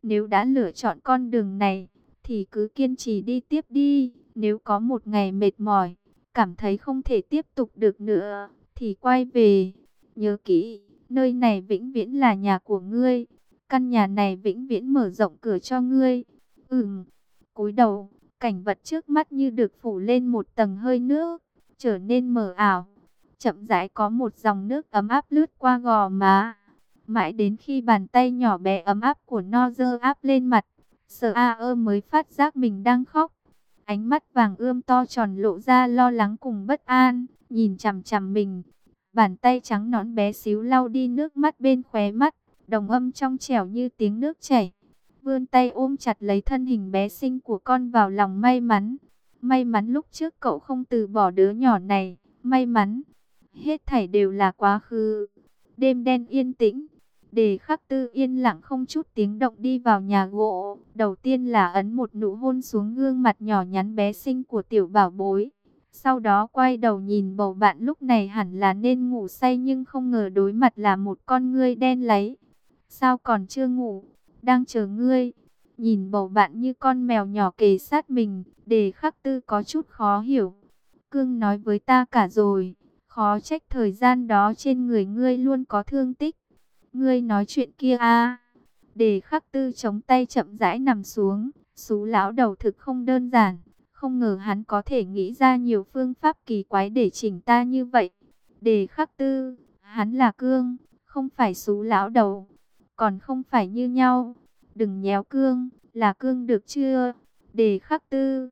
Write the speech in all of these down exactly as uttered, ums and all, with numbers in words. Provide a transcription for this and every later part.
Nếu đã lựa chọn con đường này, thì cứ kiên trì đi tiếp đi. Nếu có một ngày mệt mỏi, cảm thấy không thể tiếp tục được nữa, thì quay về. Nhớ kỹ, nơi này vĩnh viễn là nhà của ngươi. Căn nhà này vĩnh viễn mở rộng cửa cho ngươi. Ừm, cúi đầu, cảnh vật trước mắt như được phủ lên một tầng hơi nước, trở nên mờ ảo. Chậm rãi có một dòng nước ấm áp lướt qua gò má. Mãi đến khi bàn tay nhỏ bé ấm áp của Nozer áp lên mặt, Sở A ơ mới phát giác mình đang khóc. Ánh mắt vàng ươm to tròn lộ ra lo lắng cùng bất an, nhìn chằm chằm mình. Bàn tay trắng nõn bé xíu lau đi nước mắt bên khóe mắt, đồng âm trong trẻo như tiếng nước chảy. Vươn tay ôm chặt lấy thân hình bé xinh của con vào lòng may mắn. May mắn lúc trước cậu không từ bỏ đứa nhỏ này, may mắn. Hết thảy đều là quá khứ. Đêm đen yên tĩnh. Đề Khắc Tư yên lặng không chút tiếng động đi vào nhà gỗ. Đầu tiên là ấn một nụ hôn xuống gương mặt nhỏ nhắn bé xinh của tiểu bảo bối. Sau đó quay đầu nhìn bầu bạn lúc này hẳn là nên ngủ say, nhưng không ngờ đối mặt là một con ngươi đen láy. Sao còn chưa ngủ? Đang chờ ngươi. Nhìn bầu bạn như con mèo nhỏ kề sát mình, Đề Khắc Tư có chút khó hiểu. Cương nói với ta cả rồi. Khó trách thời gian đó trên người ngươi luôn có thương tích. Ngươi nói chuyện kia à? Đề Khắc Tư chống tay chậm rãi nằm xuống. Sú lão đầu thực không đơn giản. Không ngờ hắn có thể nghĩ ra nhiều phương pháp kỳ quái để chỉnh ta như vậy. Đề Khắc Tư, hắn là Cương, không phải Sú lão đầu. Còn không phải như nhau. Đừng nhéo Cương, là Cương được chưa? Đề Khắc Tư.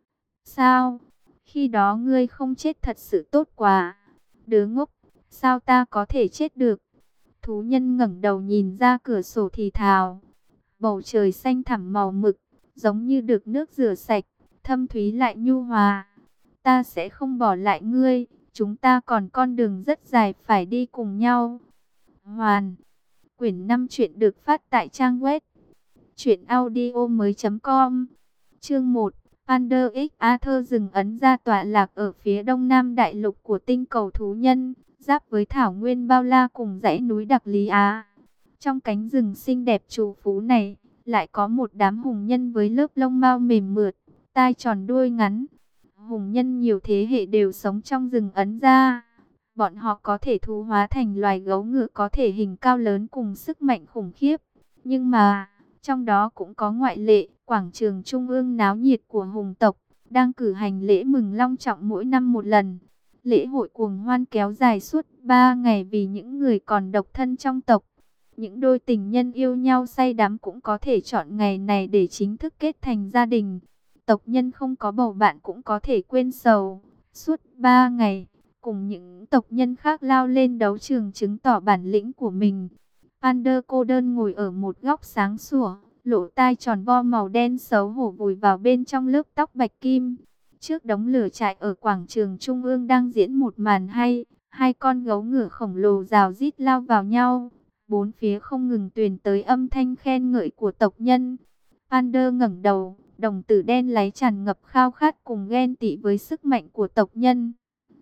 Sao? Khi đó ngươi không chết thật sự tốt quá. Đứa ngốc, sao ta có thể chết được? Thú nhân ngẩng đầu nhìn ra cửa sổ thì thào. Bầu trời xanh thẳm màu mực, giống như được nước rửa sạch, thâm thúy lại nhu hòa. Ta sẽ không bỏ lại ngươi, chúng ta còn con đường rất dài phải đi cùng nhau. Hoàn. Quyển năm truyện được phát tại trang web truyện audio mới chấm com. Chương một. Pander X Arthur rừng ấn ra tọa lạc ở phía đông nam đại lục của tinh cầu thú nhân, giáp với thảo nguyên bao la cùng dãy núi đặc Lý Á. Trong cánh rừng xinh đẹp trù phú này, lại có một đám hùng nhân với lớp lông mao mềm mượt, tai tròn đuôi ngắn. Hùng nhân nhiều thế hệ đều sống trong rừng ấn ra. Bọn họ có thể thú hóa thành loài gấu ngựa có thể hình cao lớn cùng sức mạnh khủng khiếp. Nhưng mà, trong đó cũng có ngoại lệ. Quảng trường trung ương náo nhiệt của hùng tộc đang cử hành lễ mừng long trọng mỗi năm một lần. Lễ hội cuồng hoan kéo dài suốt ba ngày vì những người còn độc thân trong tộc. Những đôi tình nhân yêu nhau say đắm cũng có thể chọn ngày này để chính thức kết thành gia đình. Tộc nhân không có bầu bạn cũng có thể quên sầu. Suốt ba ngày, cùng những tộc nhân khác lao lên đấu trường chứng tỏ bản lĩnh của mình. Pander cô đơn ngồi ở một góc sáng sủa, lỗ tai tròn vo màu đen xấu hổ vùi vào bên trong lớp tóc bạch kim. Trước đống lửa trại ở quảng trường trung ương đang diễn một màn hay, hai con gấu ngựa khổng lồ rào rít lao vào nhau. Bốn phía không ngừng truyền tới âm thanh khen ngợi của tộc nhân. Pander ngẩng đầu, đồng tử đen láy tràn ngập khao khát cùng ghen tị với sức mạnh của tộc nhân.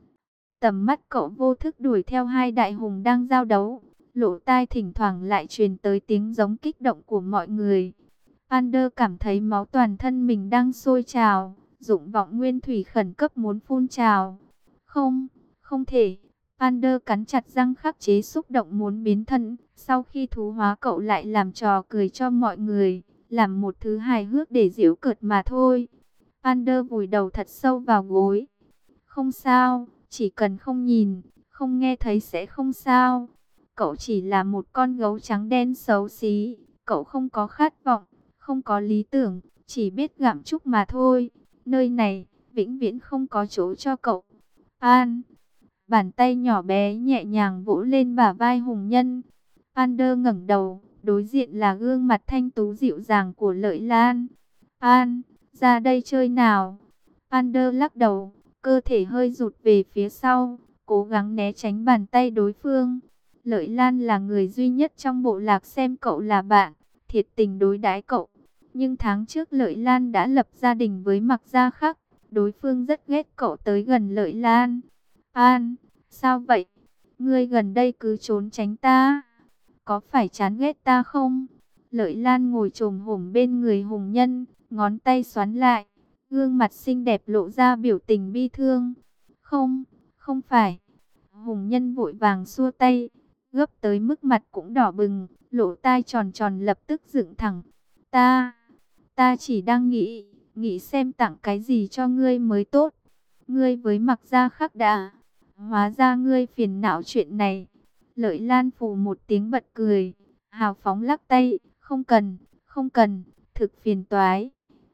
Tầm mắt cậu vô thức đuổi theo hai đại hùng đang giao đấu. Lỗ tai thỉnh thoảng lại truyền tới tiếng giống kích động của mọi người. Pander cảm thấy máu toàn thân mình đang sôi trào, dụng vọng nguyên thủy khẩn cấp muốn phun trào. Không, không thể. Pander cắn chặt răng khắc chế xúc động muốn biến thân. Sau khi thú hóa cậu lại làm trò cười cho mọi người, làm một thứ hài hước để giễu cợt mà thôi. Pander vùi đầu thật sâu vào gối. Không sao, chỉ cần không nhìn, không nghe thấy sẽ không sao. Cậu chỉ là một con gấu trắng đen xấu xí. Cậu không có khát vọng, không có lý tưởng, chỉ biết gặm chúc mà thôi. Nơi này, vĩnh viễn không có chỗ cho cậu. An. Bàn tay nhỏ bé nhẹ nhàng vỗ lên bả vai hùng nhân. Pander ngẩng đầu, đối diện là gương mặt thanh tú dịu dàng của Lợi Lan. An, ra đây chơi nào. Pander lắc đầu, cơ thể hơi rụt về phía sau, cố gắng né tránh bàn tay đối phương. Lợi Lan là người duy nhất trong bộ lạc xem cậu là bạn, thiệt tình đối đãi cậu. Nhưng tháng trước Lợi Lan đã lập gia đình với Mạc Gia Khắc, đối phương rất ghét cậu tới gần Lợi Lan. An, sao vậy? Ngươi gần đây cứ trốn tránh ta, có phải chán ghét ta không? Lợi Lan ngồi chồm hổm bên người hùng nhân, ngón tay xoắn lại, gương mặt xinh đẹp lộ ra biểu tình bi thương. Không, không phải. Hùng nhân vội vàng xua tay, gấp tới mức mặt cũng đỏ bừng, lỗ tai tròn tròn lập tức dựng thẳng. Ta, ta chỉ đang nghĩ, nghĩ xem tặng cái gì cho ngươi mới tốt. Ngươi với Mặc Gia khác đã, hóa ra ngươi phiền não chuyện này. Lợi Lan phù một tiếng bật cười, hào phóng lắc tay, không cần, không cần, thực phiền toái.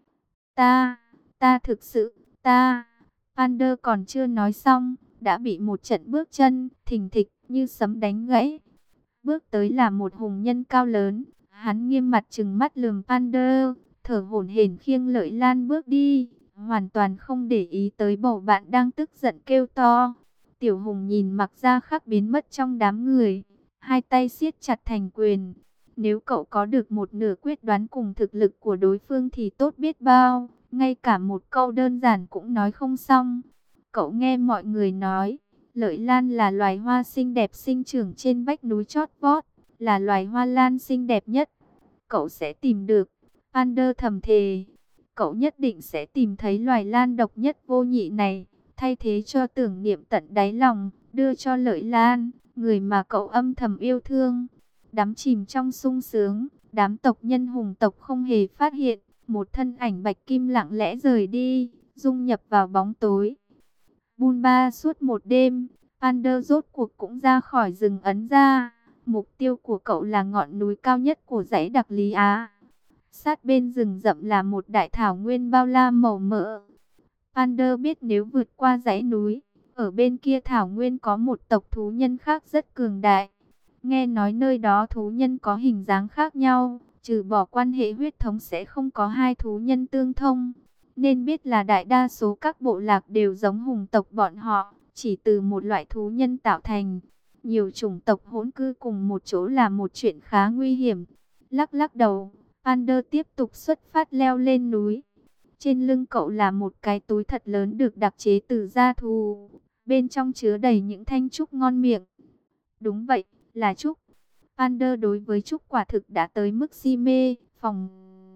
Ta, ta thực sự, ta, Pander còn chưa nói xong, đã bị một trận bước chân, thình thịch, như sấm đánh gãy. Bước tới là một hùng nhân cao lớn, hắn nghiêm mặt trừng mắt lườm Pander, thở hổn hển khiêng Lợi Lan bước đi, hoàn toàn không để ý tới bầu bạn đang tức giận kêu to. Tiểu Hùng nhìn Mặc Gia Khắc biến mất trong đám người, hai tay siết chặt thành quyền. Nếu cậu có được một nửa quyết đoán cùng thực lực của đối phương thì tốt biết bao, ngay cả một câu đơn giản cũng nói không xong. Cậu nghe mọi người nói, Lợi Lan là loài hoa xinh đẹp sinh trưởng trên vách núi chót vót, là loài hoa lan xinh đẹp nhất. Cậu sẽ tìm được, Pander thầm thề, cậu nhất định sẽ tìm thấy loài lan độc nhất vô nhị này, thay thế cho tưởng niệm tận đáy lòng, đưa cho Lợi Lan, người mà cậu âm thầm yêu thương. Đắm chìm trong sung sướng, đám tộc nhân hùng tộc không hề phát hiện, một thân ảnh bạch kim lặng lẽ rời đi, dung nhập vào bóng tối. Bôn ba suốt một đêm, Pander rốt cuộc cũng ra khỏi rừng ấn ra. Mục tiêu của cậu là ngọn núi cao nhất của dãy Đặc Lý Á. Sát bên rừng rậm là một đại thảo nguyên bao la màu mỡ. Pander biết nếu vượt qua dãy núi, ở bên kia thảo nguyên có một tộc thú nhân khác rất cường đại. Nghe nói nơi đó thú nhân có hình dáng khác nhau, trừ bỏ quan hệ huyết thống sẽ không có hai thú nhân tương thông. Nên biết là đại đa số các bộ lạc đều giống hùng tộc bọn họ, chỉ từ một loại thú nhân tạo thành. Nhiều chủng tộc hỗn cư cùng một chỗ là một chuyện khá nguy hiểm. Lắc lắc đầu, Pander tiếp tục xuất phát leo lên núi. Trên lưng cậu là một cái túi thật lớn được đặc chế từ da thú, bên trong chứa đầy những thanh trúc ngon miệng. Đúng vậy, là trúc. Pander đối với trúc quả thực đã tới mức si mê. Phòng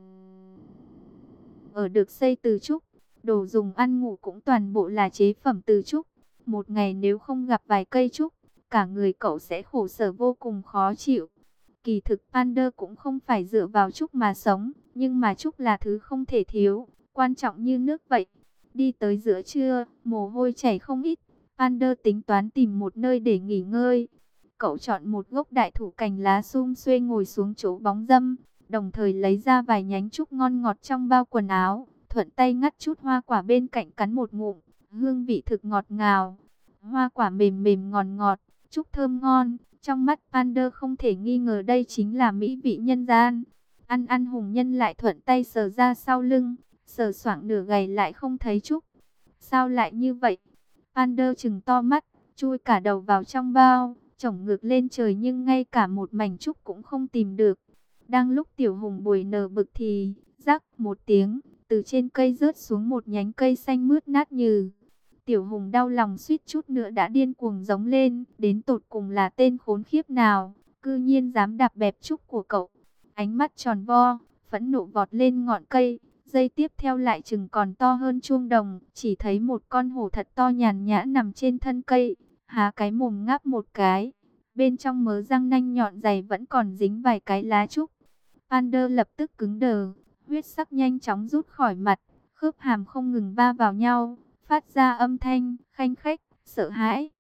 ở được xây từ trúc, đồ dùng ăn ngủ cũng toàn bộ là chế phẩm từ trúc. Một ngày nếu không gặp vài cây trúc, cả người cậu sẽ khổ sở vô cùng khó chịu. Kỳ thực Pander cũng không phải dựa vào trúc mà sống, nhưng mà trúc là thứ không thể thiếu, quan trọng như nước vậy. Đi tới giữa trưa, mồ hôi chảy không ít, Pander tính toán tìm một nơi để nghỉ ngơi. Cậu chọn một gốc đại thụ cành lá sum xuê ngồi xuống chỗ bóng râm, đồng thời lấy ra vài nhánh trúc ngon ngọt trong bao quần áo, thuận tay ngắt chút hoa quả bên cạnh cắn một ngụm, hương vị thực ngọt ngào. Hoa quả mềm mềm ngọt ngọt, trúc thơm ngon, trong mắt Pander không thể nghi ngờ đây chính là mỹ vị nhân gian. Ăn ăn hùng nhân lại thuận tay sờ ra sau lưng, sờ soạng nửa ngày lại không thấy trúc. Sao lại như vậy? Pander trừng to mắt, chui cả đầu vào trong bao, chổng ngược lên trời nhưng ngay cả một mảnh trúc cũng không tìm được. Đang lúc Tiểu Hùng bồi nở bực thì, rắc một tiếng, từ trên cây rớt xuống một nhánh cây xanh mướt nát nhừ. Tiểu Hùng đau lòng suýt chút nữa đã điên cuồng giống lên, đến tột cùng là tên khốn khiếp nào, cư nhiên dám đạp bẹp trúc của cậu. Ánh mắt tròn vo, phẫn nộ vọt lên ngọn cây, giây tiếp theo lại chừng còn to hơn chuông đồng, chỉ thấy một con hổ thật to nhàn nhã nằm trên thân cây, há cái mồm ngáp một cái, bên trong mớ răng nanh nhọn dày vẫn còn dính vài cái lá trúc. Pander lập tức cứng đờ, huyết sắc nhanh chóng rút khỏi mặt, khớp hàm không ngừng va vào nhau, phát ra âm thanh khanh khách, sợ hãi.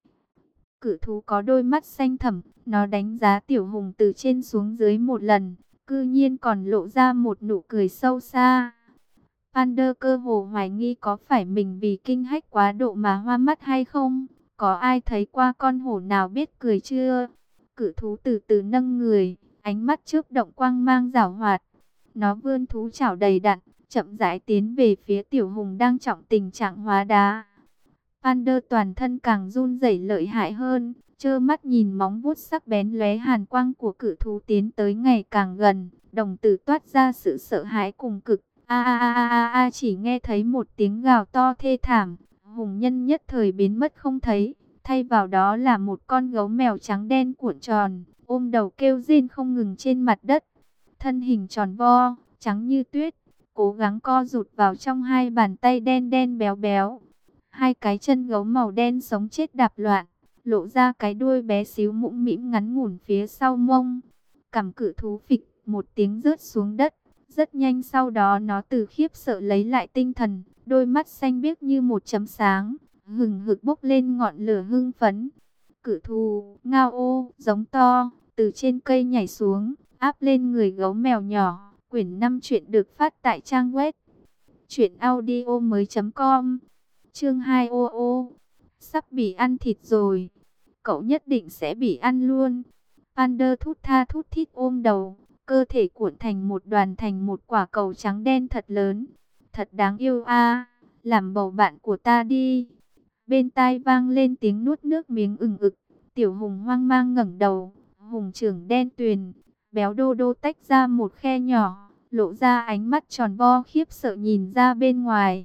Cự thú có đôi mắt xanh thẳm, nó đánh giá Tiểu Hùng từ trên xuống dưới một lần, cư nhiên còn lộ ra một nụ cười sâu xa. Pander cơ hồ hoài nghi có phải mình vì kinh hách quá độ mà hoa mắt hay không? Có ai thấy qua con hổ nào biết cười chưa? Cự thú từ từ nâng người, ánh mắt chớp động quang mang giảo hoạt. Nó vươn thú chảo đầy đặn, chậm rãi tiến về phía Tiểu Hùng đang trọng tình trạng hóa đá. Pander toàn thân càng run rẩy lợi hại hơn, trơ mắt nhìn móng vuốt sắc bén lóe hàn quang của cự thú tiến tới ngày càng gần, đồng tử toát ra sự sợ hãi cùng cực. A a a a a, chỉ nghe thấy một tiếng gào to thê thảm, hùng nhân nhất thời biến mất không thấy, thay vào đó là một con gấu mèo trắng đen cuộn tròn, ôm đầu kêu rên không ngừng trên mặt đất. thân hình tròn vo, trắng như tuyết, cố gắng co rụt vào trong hai bàn tay đen đen béo béo. Hai cái chân gấu màu đen sống chết đạp loạn, lộ ra cái đuôi bé xíu mũm mĩm ngắn ngủn phía sau mông. Cằm cự thú phịch một tiếng rớt xuống đất. Rất nhanh sau đó nó từ khiếp sợ lấy lại tinh thần, đôi mắt xanh biếc như một chấm sáng, hừng hực bốc lên ngọn lửa hưng phấn. Cự thú ngao ô giống to, từ trên cây nhảy xuống, áp lên người gấu mèo nhỏ. Quyển năm truyện được phát tại trang web truyện audio mới chấm com. Chương hai ô ô, sắp bị ăn thịt rồi. Cậu nhất định sẽ bị ăn luôn. Pander thút tha thút thít ôm đầu, cơ thể cuộn thành một đoàn thành một quả cầu trắng đen thật lớn. Thật đáng yêu a, làm bầu bạn của ta đi. Bên tai vang lên tiếng nuốt nước miếng ừng ực. Tiểu Hùng hoang mang ngẩng đầu, hùng trưởng đen tuyền, béo đô đô tách ra một khe nhỏ, lộ ra ánh mắt tròn vo khiếp sợ nhìn ra bên ngoài.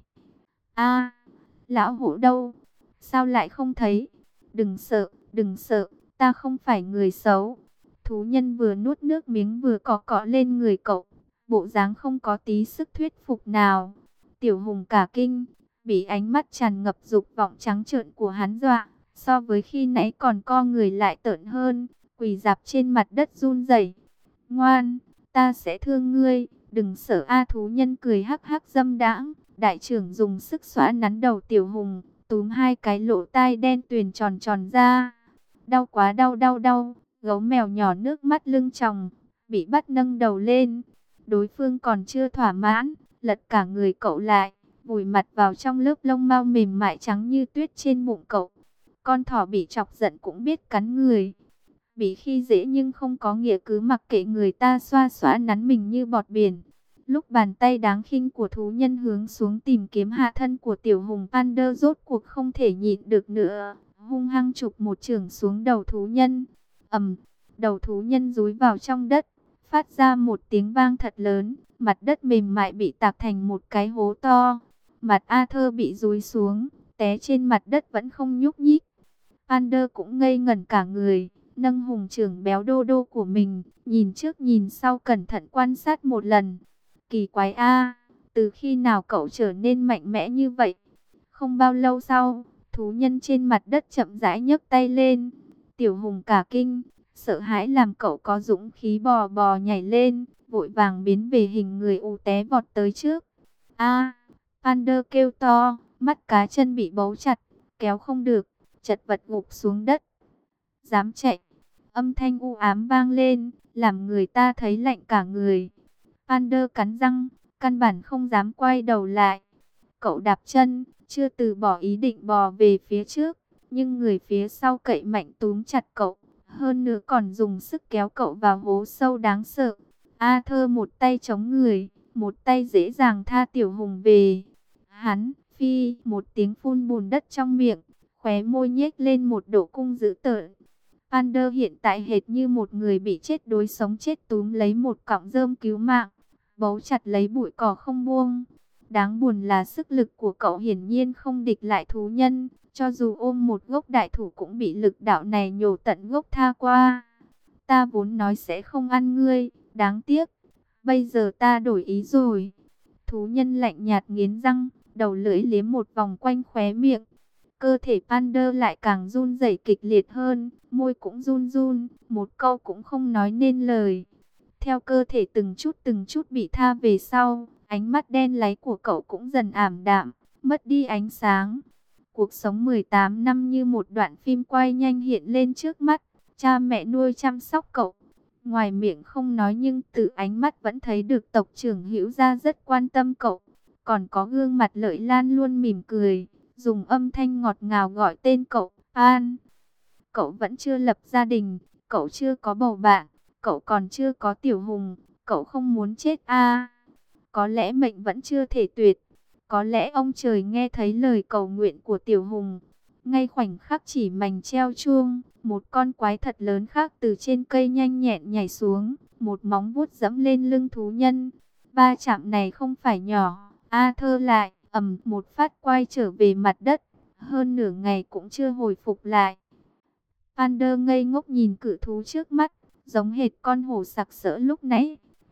A, lão hổ đâu? Sao lại không thấy? Đừng sợ, đừng sợ, ta không phải người xấu. Thú nhân vừa nuốt nước miếng vừa cọ cọ lên người cậu, bộ dáng không có tí sức thuyết phục nào. Tiểu Hùng cả kinh, bị ánh mắt tràn ngập dục vọng trắng trợn của hắn dọa, so với khi nãy còn co người lại tợn hơn, quỳ dạp trên mặt đất run rẩy. Ngoan, ta sẽ thương ngươi, đừng sợ a. Thú nhân cười hắc hắc dâm đãng. Đại trưởng dùng sức xõa nắn đầu Tiểu Hùng, túm hai cái lỗ tai đen tuyền tròn tròn ra. Đau quá, đau đau đau. Gấu mèo nhỏ nước mắt lưng tròng, bị bắt nâng đầu lên. Đối phương còn chưa thỏa mãn, lật cả người cậu lại, vùi mặt vào trong lớp lông mao mềm mại trắng như tuyết trên bụng cậu. Con thỏ bị chọc giận cũng biết cắn người. Bị khi dễ nhưng không có nghĩa cứ mặc kệ người ta xoa xóa nắn mình như bọt biển. Lúc bàn tay đáng khinh của thú nhân hướng xuống tìm kiếm hạ thân của Tiểu Hùng, Pander rốt cuộc không thể nhịn được nữa, hung hăng chụp một chưởng xuống đầu thú nhân. Ầm, đầu thú nhân dúi vào trong đất, phát ra một tiếng vang thật lớn, mặt đất mềm mại bị tạc thành một cái hố to. Mặt Arthur bị dúi xuống, té trên mặt đất vẫn không nhúc nhích. Pander cũng ngây ngẩn cả người, nâng hùng trưởng béo đô đô của mình, nhìn trước nhìn sau cẩn thận quan sát một lần. Kỳ quái a, từ khi nào cậu trở nên mạnh mẽ như vậy? Không bao lâu sau, thú nhân trên mặt đất chậm rãi nhấc tay lên. Tiểu Hùng cả kinh, sợ hãi làm cậu có dũng khí bò bò nhảy lên, vội vàng biến về hình người ù té vọt tới trước. A, Pander kêu to, mắt cá chân bị bấu chặt, kéo không được, chật vật gục xuống đất. Dám chạy, âm thanh u ám vang lên, làm người ta thấy lạnh cả người. Pander cắn răng, căn bản không dám quay đầu lại. Cậu đạp chân, chưa từ bỏ ý định bò về phía trước, nhưng người phía sau cậy mạnh túm chặt cậu, hơn nữa còn dùng sức kéo cậu vào hố sâu đáng sợ. Arthur một tay chống người, một tay dễ dàng tha Tiểu Hùng về. Hắn phi một tiếng phun bùn đất trong miệng, khóe môi nhếch lên một độ cung dữ tợn. Pander hiện tại hệt như một người bị chết đuối sống chết túm lấy một cọng rơm cứu mạng, bấu chặt lấy bụi cỏ không buông. Đáng buồn là sức lực của cậu hiển nhiên không địch lại thú nhân, cho dù ôm một gốc đại thụ cũng bị lực đạo này nhổ tận gốc tha qua. Ta vốn nói sẽ không ăn ngươi, đáng tiếc, bây giờ ta đổi ý rồi. Thú nhân lạnh nhạt nghiến răng, đầu lưỡi liếm một vòng quanh khóe miệng. Cơ thể Pander lại càng run rẩy kịch liệt hơn, môi cũng run run, một câu cũng không nói nên lời. Theo cơ thể từng chút từng chút bị tha về sau, ánh mắt đen láy của cậu cũng dần ảm đạm, mất đi ánh sáng. Cuộc sống mười tám năm như một đoạn phim quay nhanh hiện lên trước mắt, cha mẹ nuôi chăm sóc cậu. Ngoài miệng không nói nhưng từ ánh mắt vẫn thấy được tộc trưởng Hữu Gia rất quan tâm cậu. Còn có gương mặt Lợi Lan luôn mỉm cười, dùng âm thanh ngọt ngào gọi tên cậu, An. Cậu vẫn chưa lập gia đình, cậu chưa có bầu bạn, cậu còn chưa có Tiểu Hùng, cậu không muốn chết a. Có lẽ mệnh vẫn chưa thể tuyệt, có lẽ ông trời nghe thấy lời cầu nguyện của Tiểu Hùng. Ngay khoảnh khắc chỉ mảnh treo chuông, một con quái thật lớn khác từ trên cây nhanh nhẹn nhảy xuống, một móng vuốt giẫm lên lưng thú nhân. Va chạm này không phải nhỏ, Arthur lại ầm một phát quay trở về mặt đất, hơn nửa ngày cũng chưa hồi phục lại. Pander ngây ngốc nhìn cự thú trước mắt, giống hệt con hổ sặc sỡ lúc nãy,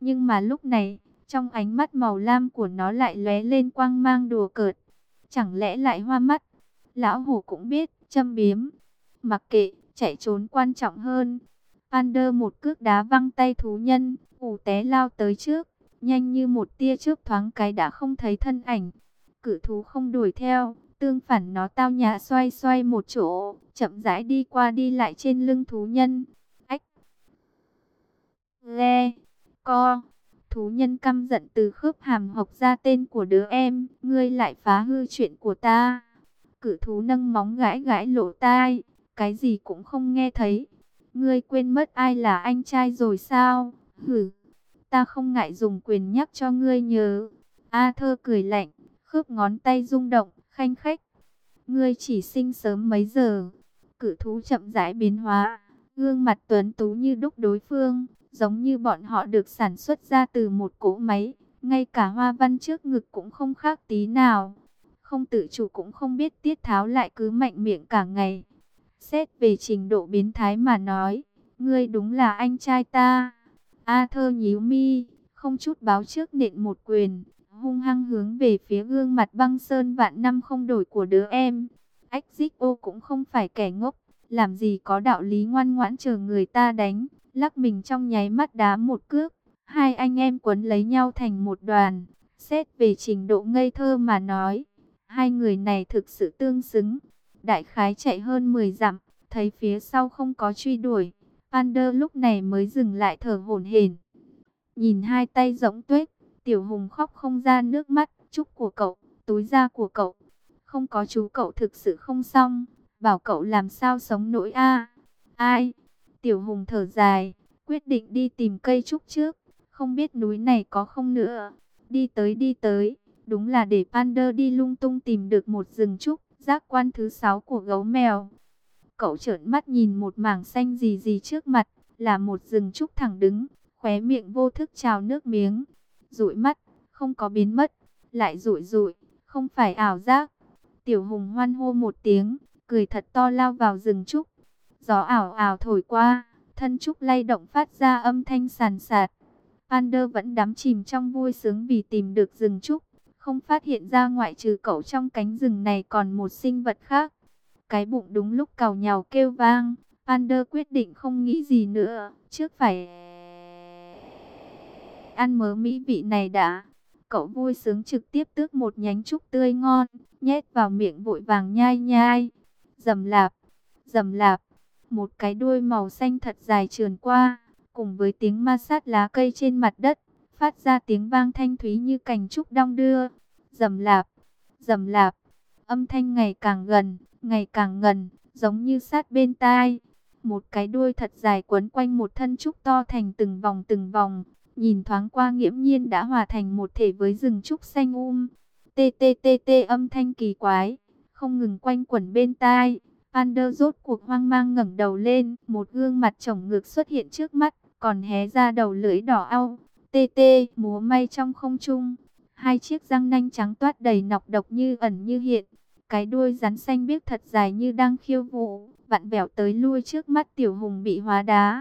Nhưng mà lúc này, trong ánh mắt màu lam của nó lại lóe lên quang mang đùa cợt. Chẳng lẽ lại hoa mắt? Lão hổ cũng biết, châm biếm. Mặc kệ, chạy trốn quan trọng hơn. Pander một cước đá văng tay thú nhân, ù té lao tới trước. Nhanh như một tia chớp thoáng cái đã không thấy thân ảnh. Cự thú không đuổi theo, tương phản nó tao nhã xoay xoay một chỗ, chậm rãi đi qua đi lại trên lưng thú nhân. Ách! Le! Co! Thú nhân căm giận từ khớp hàm học ra tên của đứa em, ngươi lại phá hư chuyện của ta. Cự thú nâng móng gãi gãi lỗ tai, cái gì cũng không nghe thấy. Ngươi quên mất ai là anh trai rồi sao? Hử! Ta không ngại dùng quyền nhắc cho ngươi nhớ. Arthur cười lạnh, khớp ngón tay rung động, khanh khách. Ngươi chỉ sinh sớm mấy giờ? Cự thú chậm rãi biến hóa, gương mặt tuấn tú như đúc đối phương, giống như bọn họ được sản xuất ra từ một cỗ máy, ngay cả hoa văn trước ngực cũng không khác tí nào. Không tự chủ cũng không biết tiết tháo lại cứ mạnh miệng cả ngày. Xét về trình độ biến thái mà nói, ngươi đúng là anh trai ta. Arthur nhíu mi, không chút báo trước nện một quyền, hung hăng hướng về phía gương mặt băng sơn vạn năm không đổi của đứa em. Exito cũng không phải kẻ ngốc, làm gì có đạo lý ngoan ngoãn chờ người ta đánh, lắc mình trong nháy mắt đá một cước. Hai anh em quấn lấy nhau thành một đoàn. Xét về trình độ ngây thơ mà nói, hai người này thực sự tương xứng. Đại khái chạy hơn mười dặm, thấy phía sau không có truy đuổi, Pander lúc này mới dừng lại thở hổn hển. Nhìn hai tay rỗng tuếch, Tiểu Hùng khóc không ra nước mắt. Chúc của cậu, túi da của cậu, không có chú cậu thực sự không xong, bảo cậu làm sao sống nổi a. Ai? Tiểu Hùng thở dài, quyết định đi tìm cây trúc trước, không biết núi này có không nữa. Đi tới đi tới, đúng là để Pander đi lung tung tìm được một rừng trúc, giác quan thứ sáu của gấu mèo. Cậu trợn mắt nhìn một mảng xanh gì gì trước mặt, là một rừng trúc thẳng đứng, khóe miệng vô thức trào nước miếng. Dụi mắt, không có biến mất, lại dụi dụi, không phải ảo giác. Tiểu Hùng hoan hô một tiếng, cười thật to lao vào rừng trúc. Gió ảo ảo thổi qua, thân trúc lay động phát ra âm thanh sàn sạt. Pander vẫn đắm chìm trong vui sướng vì tìm được rừng trúc, không phát hiện ra ngoại trừ cậu trong cánh rừng này còn một sinh vật khác. Cái bụng đúng lúc càu nhàu kêu vang, Pander quyết định không nghĩ gì nữa, trước phải ăn mớ mỹ vị này đã. Cậu vui sướng trực tiếp tước một nhánh trúc tươi ngon, nhét vào miệng vội vàng nhai nhai. Rầm lạp, rầm lạp, một cái đuôi màu xanh thật dài trườn qua, cùng với tiếng ma sát lá cây trên mặt đất, phát ra tiếng vang thanh thúy như cành trúc đong đưa. Rầm lạp, rầm lạp, âm thanh ngày càng gần, ngày càng gần, giống như sát bên tai. Một cái đuôi thật dài quấn quanh một thân trúc to thành từng vòng từng vòng, nhìn thoáng qua nghiễm nhiên đã hòa thành một thể với rừng trúc xanh um. Tê tê tê tê âm thanh kỳ quái, không ngừng quanh quẩn bên tai. Pander rốt cuộc hoang mang ngẩng đầu lên, một gương mặt chổng ngược xuất hiện trước mắt, còn hé ra đầu lưỡi đỏ au. Tê tê múa may trong không trung, hai chiếc răng nanh trắng toát đầy nọc độc như ẩn như hiện. Cái đuôi rắn xanh biếc thật dài như đang khiêu vũ, vặn vẹo tới lui trước mắt Tiểu Hùng bị hóa đá.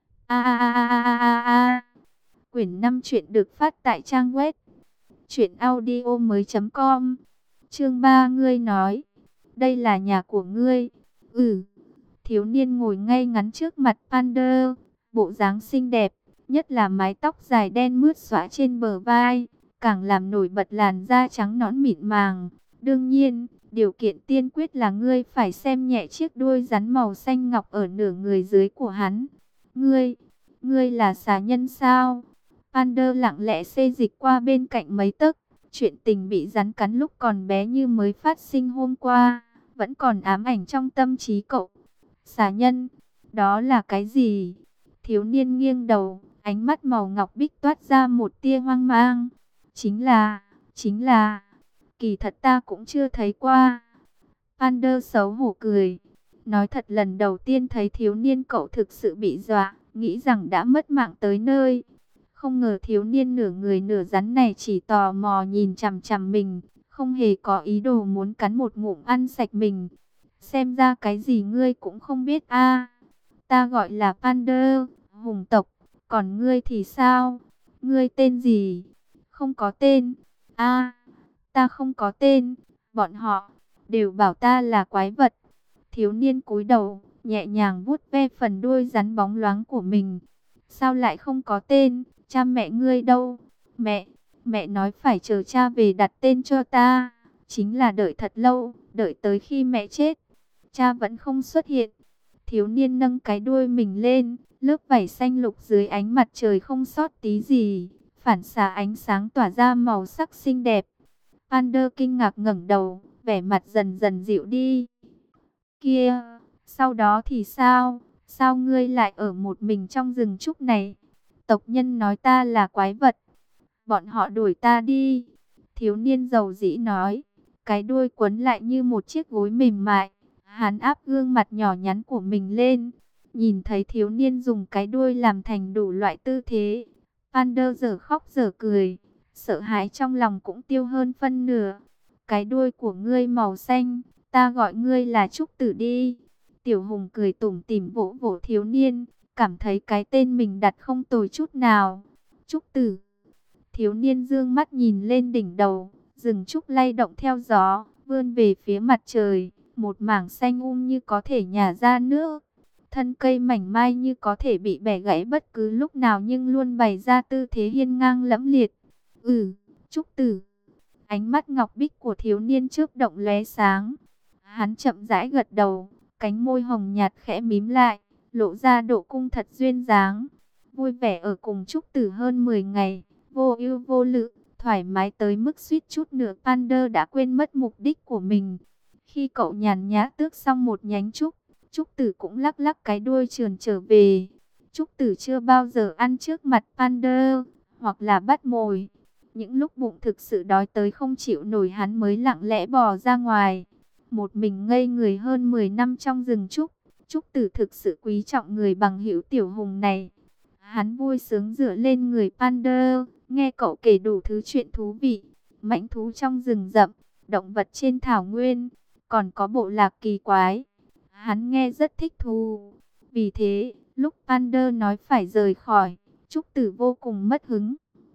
A a a a a a a. Quyển năm truyện được phát tại trang web truyện audio mới chấm com. Chương ba, ngươi nói, đây là nhà của ngươi. Ừ. Thiếu niên ngồi ngay ngắn trước mặt Pander, bộ dáng xinh đẹp, nhất là mái tóc dài đen mướt xõa trên bờ vai, càng làm nổi bật làn da trắng nõn mịn màng. Đương nhiên, điều kiện tiên quyết là ngươi phải xem nhẹ chiếc đuôi rắn màu xanh ngọc ở nửa người dưới của hắn. Ngươi, ngươi là xà nhân sao? Pander lặng lẽ xê dịch qua bên cạnh mấy tấc. Chuyện tình bị rắn cắn lúc còn bé như mới phát sinh hôm qua, vẫn còn ám ảnh trong tâm trí cậu. Xà nhân, đó là cái gì? Thiếu niên nghiêng đầu, ánh mắt màu ngọc bích toát ra một tia hoang mang. Chính là, chính là, kỳ thật ta cũng chưa thấy qua. Pander xấu hổ cười. Nói thật lần đầu tiên thấy thiếu niên cậu thực sự bị dọa, nghĩ rằng đã mất mạng tới nơi. Không ngờ thiếu niên nửa người nửa rắn này chỉ tò mò nhìn chằm chằm mình, không hề có ý đồ muốn cắn một ngụm ăn sạch mình. Xem ra cái gì ngươi cũng không biết a. Ta gọi là Pander, hùng tộc, còn ngươi thì sao? ngươi tên gì? Không có tên. A, ta không có tên. Bọn họ đều bảo ta là quái vật. Thiếu niên cúi đầu, nhẹ nhàng vuốt ve phần đuôi rắn bóng loáng của mình. Sao lại không có tên? Cha mẹ ngươi đâu? Mẹ, mẹ nói phải chờ cha về đặt tên cho ta. Chính là đợi thật lâu, đợi tới khi mẹ chết. Cha vẫn không xuất hiện. Thiếu niên nâng cái đuôi mình lên, lớp vảy xanh lục dưới ánh mặt trời không sót tí gì, phản xạ ánh sáng tỏa ra màu sắc xinh đẹp. Pander kinh ngạc ngẩng đầu, vẻ mặt dần dần dịu đi. Kia, sau đó thì sao? Sao ngươi lại ở một mình trong rừng trúc này? Tộc nhân nói ta là quái vật. Bọn họ đuổi ta đi. Thiếu niên dầu dĩ nói. Cái đuôi quấn lại như một chiếc gối mềm mại. Hắn áp gương mặt nhỏ nhắn của mình lên. Nhìn thấy thiếu niên dùng cái đuôi làm thành đủ loại tư thế. Pander giờ khóc giờ cười. Sợ hãi trong lòng cũng tiêu hơn phân nửa. Cái đuôi của ngươi màu xanh. Ta gọi ngươi là Trúc Tử đi. Tiểu Hùng cười tủm tỉm vỗ vỗ thiếu niên. Cảm thấy cái tên mình đặt không tồi chút nào. Trúc Tử. Thiếu niên dương mắt nhìn lên đỉnh đầu. Rừng trúc lay động theo gió. Vươn về phía mặt trời. Một mảng xanh um như có thể nhả ra nước. Thân cây mảnh mai như có thể bị bẻ gãy bất cứ lúc nào, nhưng luôn bày ra tư thế hiên ngang lẫm liệt. Ừ, Trúc Tử. Ánh mắt ngọc bích của thiếu niên chớp động lóe sáng. Hắn chậm rãi gật đầu, cánh môi hồng nhạt khẽ mím lại, lộ ra độ cung thật duyên dáng. Vui vẻ ở cùng Trúc Tử hơn mười ngày, vô ưu vô lự, thoải mái tới mức suýt chút nữa Pander đã quên mất mục đích của mình. Khi cậu nhàn nhã tước xong một nhánh trúc, Trúc Tử cũng lắc lắc cái đuôi trườn trở về. Trúc Tử chưa bao giờ ăn trước mặt Pander, hoặc là bắt mồi. Những lúc bụng thực sự đói tới không chịu nổi, hắn mới lặng lẽ bò ra ngoài. Một mình ngây người hơn mười năm trong rừng trúc, Trúc Tử thực sự quý trọng người bằng hữu Tiểu Hùng này. Hắn vui sướng dựa lên người Pander, nghe cậu kể đủ thứ chuyện thú vị. Mãnh thú trong rừng rậm, động vật trên thảo nguyên, còn có bộ lạc kỳ quái. Hắn nghe rất thích thú. Vì thế, lúc Pander nói phải rời khỏi, Trúc Tử vô cùng mất hứng.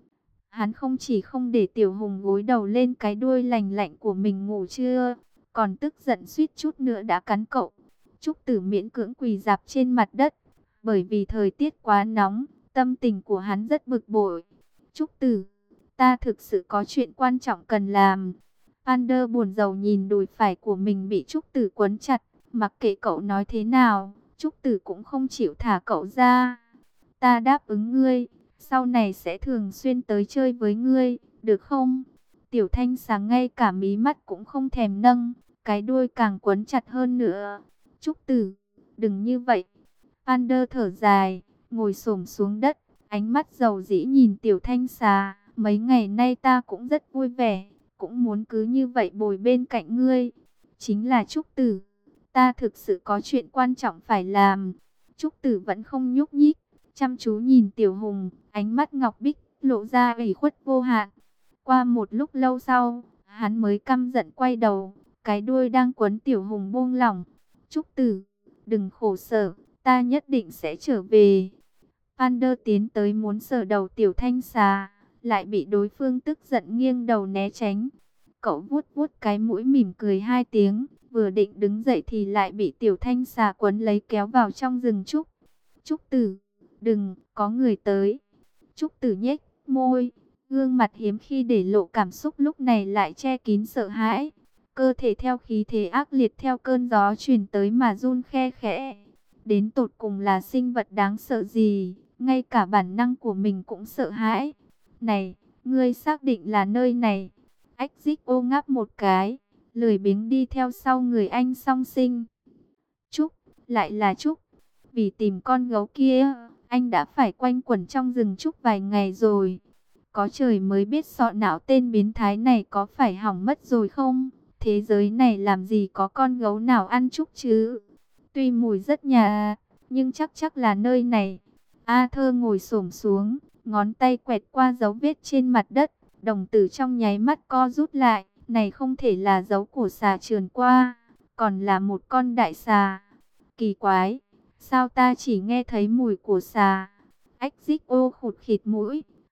Hắn không chỉ không để Tiểu Hùng gối đầu lên cái đuôi lành lạnh của mình ngủ trưa, còn tức giận suýt chút nữa đã cắn cậu. Trúc Tử miễn cưỡng quỳ rạp trên mặt đất, bởi vì thời tiết quá nóng, tâm tình của hắn rất bực bội. Trúc Tử, ta thực sự có chuyện quan trọng cần làm. Pander buồn rầu nhìn đùi phải của mình bị Trúc Tử quấn chặt, mặc kệ cậu nói thế nào, Trúc Tử cũng không chịu thả cậu ra. Ta đáp ứng ngươi, sau này sẽ thường xuyên tới chơi với ngươi, được không? Tiểu Thanh sáng ngay cả mí mắt cũng không thèm nâng, cái đuôi càng quấn chặt hơn nữa. Trúc Tử, đừng như vậy. Pander thở dài, ngồi xổm xuống đất, ánh mắt dầu dĩ nhìn Tiểu Thanh xà. Mấy ngày nay ta cũng rất vui vẻ, cũng muốn cứ như vậy bồi bên cạnh ngươi. Chính là Trúc Tử, ta thực sự có chuyện quan trọng phải làm. Trúc Tử vẫn không nhúc nhích, chăm chú nhìn Tiểu Hùng, ánh mắt ngọc bích lộ ra ủy khuất vô hạn. Qua một lúc lâu sau, hắn mới căm giận quay đầu, cái đuôi đang quấn Tiểu Hùng buông lỏng. Trúc Tử, đừng khổ sở, ta nhất định sẽ trở về. Pander tiến tới muốn sờ đầu Tiểu Thanh xà, lại bị đối phương tức giận nghiêng đầu né tránh. Cậu vuốt vuốt cái mũi mỉm cười hai tiếng, vừa định đứng dậy thì lại bị Tiểu Thanh xà quấn lấy kéo vào trong rừng trúc. Trúc Tử, đừng, có người tới. Trúc Tử nhếch môi, gương mặt hiếm khi để lộ cảm xúc lúc này lại che kín sợ hãi. Cơ thể theo khí thế ác liệt theo cơn gió truyền tới mà run khe khẽ. Đến tột cùng là sinh vật đáng sợ gì, ngay cả bản năng của mình cũng sợ hãi. Này, ngươi xác định là nơi này? Ách Dích ô ngáp một cái, lười biếng đi theo sau người anh song sinh. Trúc, lại là Trúc. Vì tìm con gấu kia, anh đã phải quanh quẩn trong rừng trúc vài ngày rồi. Có trời mới biết sọ não tên biến thái này có phải hỏng mất rồi không? Thế giới này làm gì có con gấu nào ăn trúc chứ? Tuy mùi rất nhà, nhưng chắc chắc là nơi này. A Thơ ngồi xổm xuống, ngón tay quẹt qua dấu vết trên mặt đất. Đồng tử trong nháy mắt co rút lại. Này không thể là dấu của xà trườn qua, còn là một con đại xà. Kỳ quái, sao ta chỉ nghe thấy mùi của xà? Ách Dích ô khụt khịt mũi,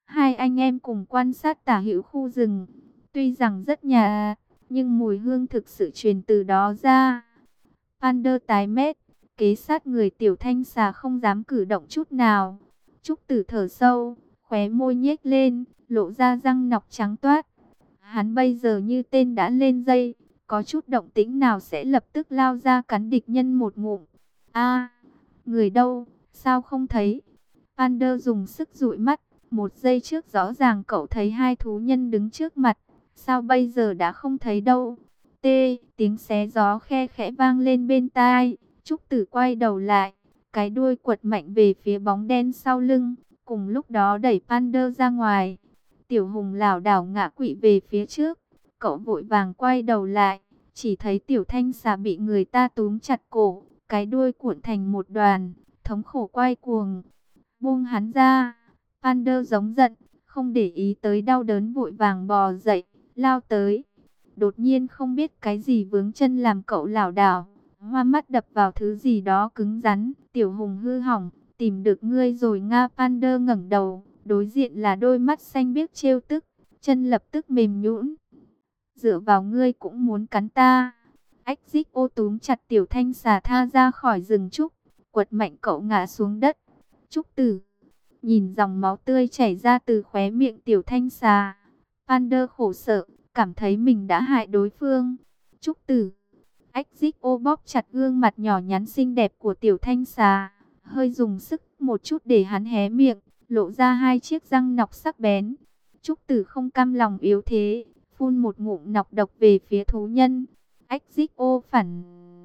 Hai anh em cùng quan sát tả hữu khu rừng. Tuy rằng rất nhạt, nhưng mùi hương thực sự truyền từ đó ra. Pander tái mét, kế sát người Tiểu Thanh Xà không dám cử động chút nào. Trúc Tử thở sâu, khóe môi nhếch lên, lộ ra răng nọc trắng toát. Hắn bây giờ như tên đã lên dây, có chút động tĩnh nào sẽ lập tức lao ra cắn địch nhân một ngụm. A, người đâu, sao không thấy? Pander dùng sức dụi mắt, một giây trước rõ ràng cậu thấy hai thú nhân đứng trước mặt, sao bây giờ đã không thấy đâu? T, tiếng xé gió khe khẽ vang lên bên tai, Trúc Tử quay đầu lại, cái đuôi quật mạnh về phía bóng đen sau lưng, cùng lúc đó đẩy Pander ra ngoài. Tiểu Hùng lảo đảo ngã quỵ về phía trước, cậu vội vàng quay đầu lại, chỉ thấy Tiểu Thanh Xà bị người ta túm chặt cổ, cái đuôi cuộn thành một đoàn, thống khổ quay cuồng. Buông hắn ra, Pander giống giận, không để ý tới đau đớn vội vàng bò dậy, lao tới. Đột nhiên không biết cái gì vướng chân làm cậu lảo đảo, hoa mắt đập vào thứ gì đó cứng rắn. Tiểu Hùng hư hỏng, tìm được ngươi rồi nga. Pander ngẩng đầu, đối diện là đôi mắt xanh biếc trêu tức, chân lập tức mềm nhũn. Dựa vào ngươi cũng muốn cắn ta. Ách Dích ô túm chặt Tiểu Thanh Xà tha ra khỏi rừng trúc, quật mạnh cậu ngã xuống đất. Trúc Tử nhìn dòng máu tươi chảy ra từ khóe miệng Tiểu Thanh Xà, Pander khổ sở, cảm thấy mình đã hại đối phương. Trúc Tử, Ách Dích ô bóp chặt gương mặt nhỏ nhắn xinh đẹp của Tiểu Thanh Xà, hơi dùng sức một chút để hắn hé miệng, lộ ra hai chiếc răng nọc sắc bén. Trúc Tử không cam lòng yếu thế, phun một ngụm nọc độc về phía thú nhân. Ách Dích ô phản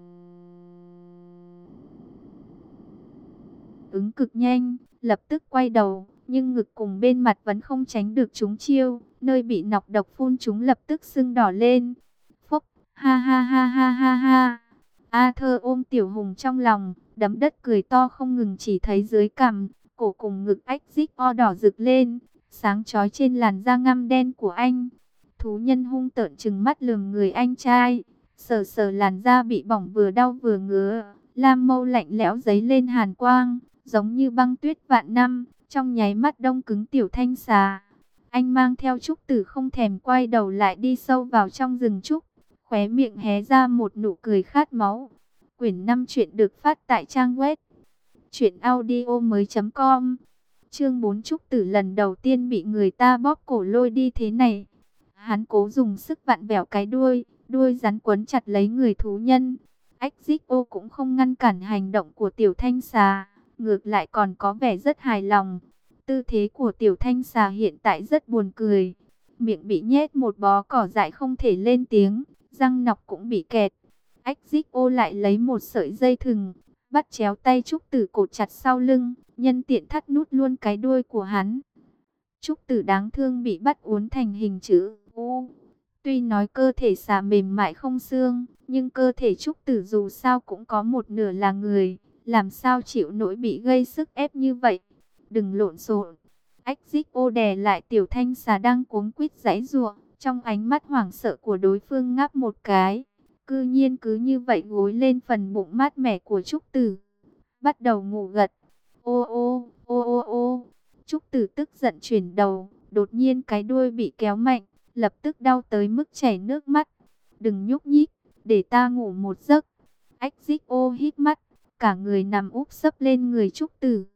ứng cực nhanh, lập tức quay đầu, nhưng ngực cùng bên mặt vẫn không tránh được chúng chiêu, nơi bị nọc độc phun chúng lập tức sưng đỏ lên. Phốc, ha ha ha ha ha ha. Arthur ôm Tiểu Hùng trong lòng, đấm đất cười to không ngừng, chỉ thấy dưới cằm, cổ cùng ngực Ách Dích o đỏ rực lên, sáng chói trên làn da ngăm đen của anh. Thú nhân hung tợn trừng mắt lườm người anh trai, sờ sờ làn da bị bỏng vừa đau vừa ngứa, lam mâu lạnh lẽo giấy lên hàn quang, giống như băng tuyết vạn năm, trong nháy mắt đông cứng Tiểu Thanh Xà. Anh mang theo Trúc Tử không thèm quay đầu lại đi sâu vào trong rừng trúc, khóe miệng hé ra một nụ cười khát máu. Quyển năm truyện được phát tại trang web truyện audio mới chấm com. Chương bốn, Trúc Tử lần đầu tiên bị người ta bóp cổ lôi đi thế này. Hắn cố dùng sức vặn vẹo cái đuôi, đuôi rắn quấn chặt lấy người thú nhân. Ách Dích ô cũng không ngăn cản hành động của Tiểu Thanh Xà, ngược lại còn có vẻ rất hài lòng. Tư thế của Tiểu Thanh Xà hiện tại rất buồn cười, miệng bị nhét một bó cỏ dại không thể lên tiếng, răng nọc cũng bị kẹt. Ách Dích ô lại lấy một sợi dây thừng, bắt chéo tay Trúc Tử cột chặt sau lưng, nhân tiện thắt nút luôn cái đuôi của hắn. Trúc Tử đáng thương bị bắt uốn thành hình chữ U. Tuy nói cơ thể xà mềm mại không xương, nhưng cơ thể Trúc Tử dù sao cũng có một nửa là người, làm sao chịu nổi bị gây sức ép như vậy. Đừng lộn xộn. Ách Dích ô đè lại Tiểu Thanh Xà đang cuống quýt giãy giụa, trong ánh mắt hoảng sợ của đối phương ngáp một cái, cư nhiên cứ như vậy gối lên phần bụng mát mẻ của Trúc Tử, bắt đầu ngủ gật. Ô ô ô ô ô. Trúc Tử tức giận chuyển đầu, đột nhiên cái đuôi bị kéo mạnh, lập tức đau tới mức chảy nước mắt. Đừng nhúc nhích, để ta ngủ một giấc. Ách Dích ô hít mắt, cả người nằm úp sấp lên người Trúc Tử.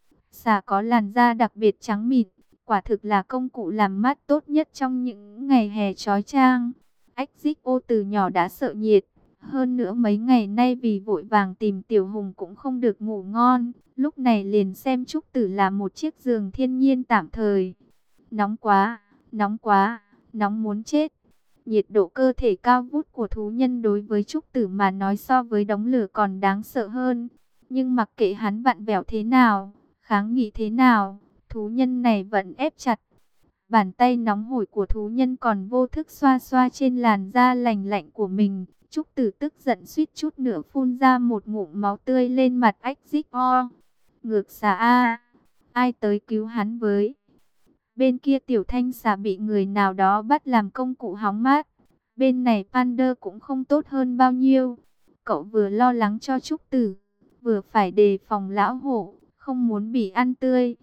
Xà có làn da đặc biệt trắng mịn, quả thực là công cụ làm mát tốt nhất trong những ngày hè chói chang. Ách Dích ô từ nhỏ đã sợ nhiệt, hơn nữa mấy ngày nay vì vội vàng tìm Tiểu Hùng cũng không được ngủ ngon, lúc này liền xem Trúc Tử là một chiếc giường thiên nhiên tạm thời. Nóng quá, nóng quá, nóng muốn chết. Nhiệt độ cơ thể cao vút của thú nhân đối với Trúc Tử mà nói so với đống lửa còn đáng sợ hơn. Nhưng mặc kệ hắn vặn vẹo thế nào, kháng nghị thế nào, thú nhân này vẫn ép chặt. Bàn tay nóng hổi của thú nhân còn vô thức xoa xoa trên làn da lành lạnh của mình. Trúc Tử tức giận suýt chút nữa phun ra một ngụm máu tươi lên mặt Ách Dích o. Ngược xà a, ai tới cứu hắn với. Bên kia Tiểu Thanh Xà bị người nào đó bắt làm công cụ hóng mát. Bên này Pander cũng không tốt hơn bao nhiêu. Cậu vừa lo lắng cho Trúc Tử, vừa phải đề phòng lão hổ, không muốn bị ăn tươi.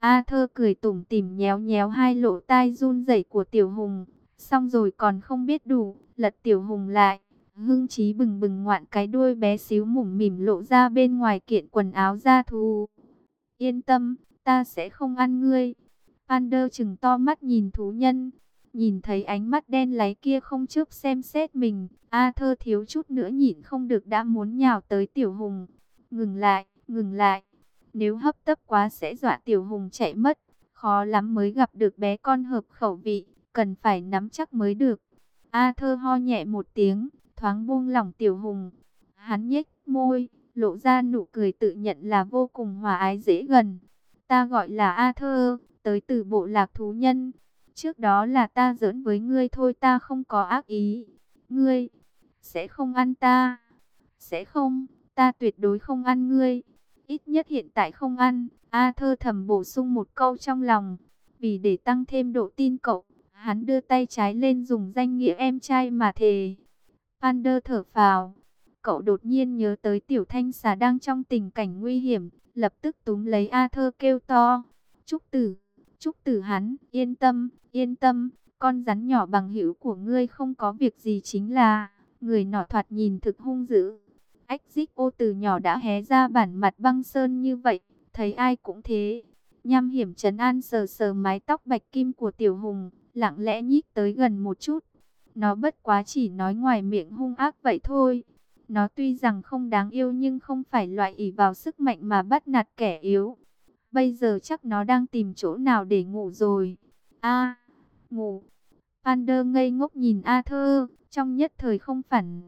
Arthur cười tủm tỉm nhéo nhéo hai lỗ tai run rẩy của Tiểu Hùng. Xong rồi còn không biết đủ, lật Tiểu Hùng lại. Hưng trí bừng bừng ngoạn cái đuôi bé xíu mũm mỉm lộ ra bên ngoài kiện quần áo da thú. Yên tâm, ta sẽ không ăn ngươi. Pander trừng to mắt nhìn thú nhân. Nhìn thấy ánh mắt đen láy kia không chớp xem xét mình, Arthur thiếu chút nữa nhịn không được đã muốn nhào tới Tiểu Hùng. Ngừng lại, ngừng lại. Nếu hấp tấp quá sẽ dọa Tiểu Hùng chạy mất. Khó lắm mới gặp được bé con hợp khẩu vị, cần phải nắm chắc mới được. Arthur ho nhẹ một tiếng, thoáng buông lỏng Tiểu Hùng. Hắn nhếch môi, lộ ra nụ cười tự nhận là vô cùng hòa ái dễ gần. Ta gọi là Arthur, tới từ bộ lạc thú nhân. Trước đó là ta giỡn với ngươi thôi, ta không có ác ý. Ngươi sẽ không ăn ta. Sẽ không, ta tuyệt đối không ăn ngươi. Ít nhất hiện tại không ăn. Arthur thầm bổ sung một câu trong lòng. Vì để tăng thêm độ tin cậu, hắn đưa tay trái lên dùng danh nghĩa em trai mà thề. Pander thở phào. Cậu đột nhiên nhớ tới Tiểu Thanh Xà đang trong tình cảnh nguy hiểm, lập tức túm lấy Arthur kêu to. Trúc Tử, Trúc Tử hắn, yên tâm, yên tâm, con rắn nhỏ bằng hữu của ngươi không có việc gì chính là. Người nọ thoạt nhìn thực hung dữ. Ách Dích Ô từ nhỏ đã hé ra bản mặt băng sơn như vậy, thấy ai cũng thế. Nham hiểm trấn an sờ sờ mái tóc bạch kim của Tiểu Hùng, lặng lẽ nhích tới gần một chút. Nó bất quá chỉ nói ngoài miệng hung ác vậy thôi. Nó tuy rằng không đáng yêu nhưng không phải loại ỷ vào sức mạnh mà bắt nạt kẻ yếu. Bây giờ chắc nó đang tìm chỗ nào để ngủ rồi. A, ngủ. Pander ngây ngốc nhìn Arthur, trong nhất thời không phản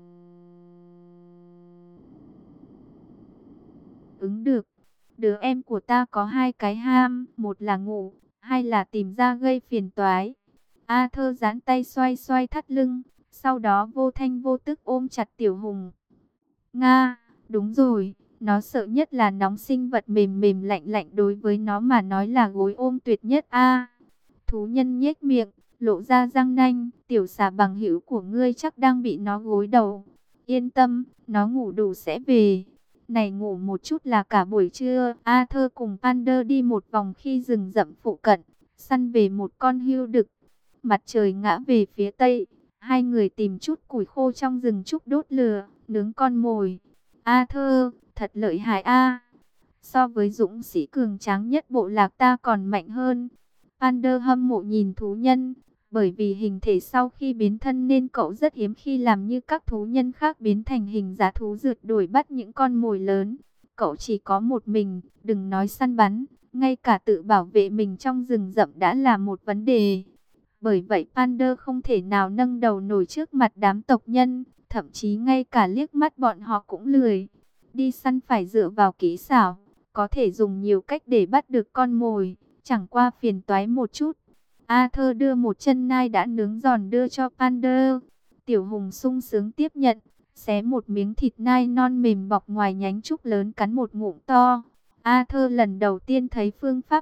ứng được. Đứa em của ta có hai cái ham, một là ngủ, hai là tìm ra gây phiền toái. Arthur giãn tay xoay xoay thắt lưng, sau đó vô thanh vô tức ôm chặt Tiểu Hùng. Nga, đúng rồi, nó sợ nhất là nóng, sinh vật mềm mềm lạnh lạnh đối với nó mà nói là gối ôm tuyệt nhất a. Thú nhân nhếch miệng, lộ ra răng nanh, Tiểu Xà bằng hữu của ngươi chắc đang bị nó gối đầu. Yên tâm, nó ngủ đủ sẽ về. Này ngủ một chút là cả buổi trưa. Arthur cùng Pander đi một vòng khi rừng rậm phụ cận, săn về một con hươu đực. Mặt trời ngã về phía tây, hai người tìm chút củi khô trong rừng trúc đốt lửa, nướng con mồi. Arthur, thật lợi hại a. So với dũng sĩ cường tráng nhất bộ lạc ta còn mạnh hơn. Pander hâm mộ nhìn thú nhân, bởi vì hình thể sau khi biến thân nên cậu rất hiếm khi làm như các thú nhân khác biến thành hình dã thú rượt đuổi bắt những con mồi lớn. Cậu chỉ có một mình, đừng nói săn bắn, ngay cả tự bảo vệ mình trong rừng rậm đã là một vấn đề. Bởi vậy Pander không thể nào nâng đầu nổi trước mặt đám tộc nhân, thậm chí ngay cả liếc mắt bọn họ cũng lười. Đi săn phải dựa vào kỹ xảo, có thể dùng nhiều cách để bắt được con mồi, chẳng qua phiền toái một chút. Arthur đưa một chân nai đã nướng giòn đưa cho Pander. Tiểu Hùng sung sướng tiếp nhận, xé một miếng thịt nai non mềm bọc ngoài nhánh trúc lớn cắn một ngụm to. Arthur lần đầu tiên thấy phương pháp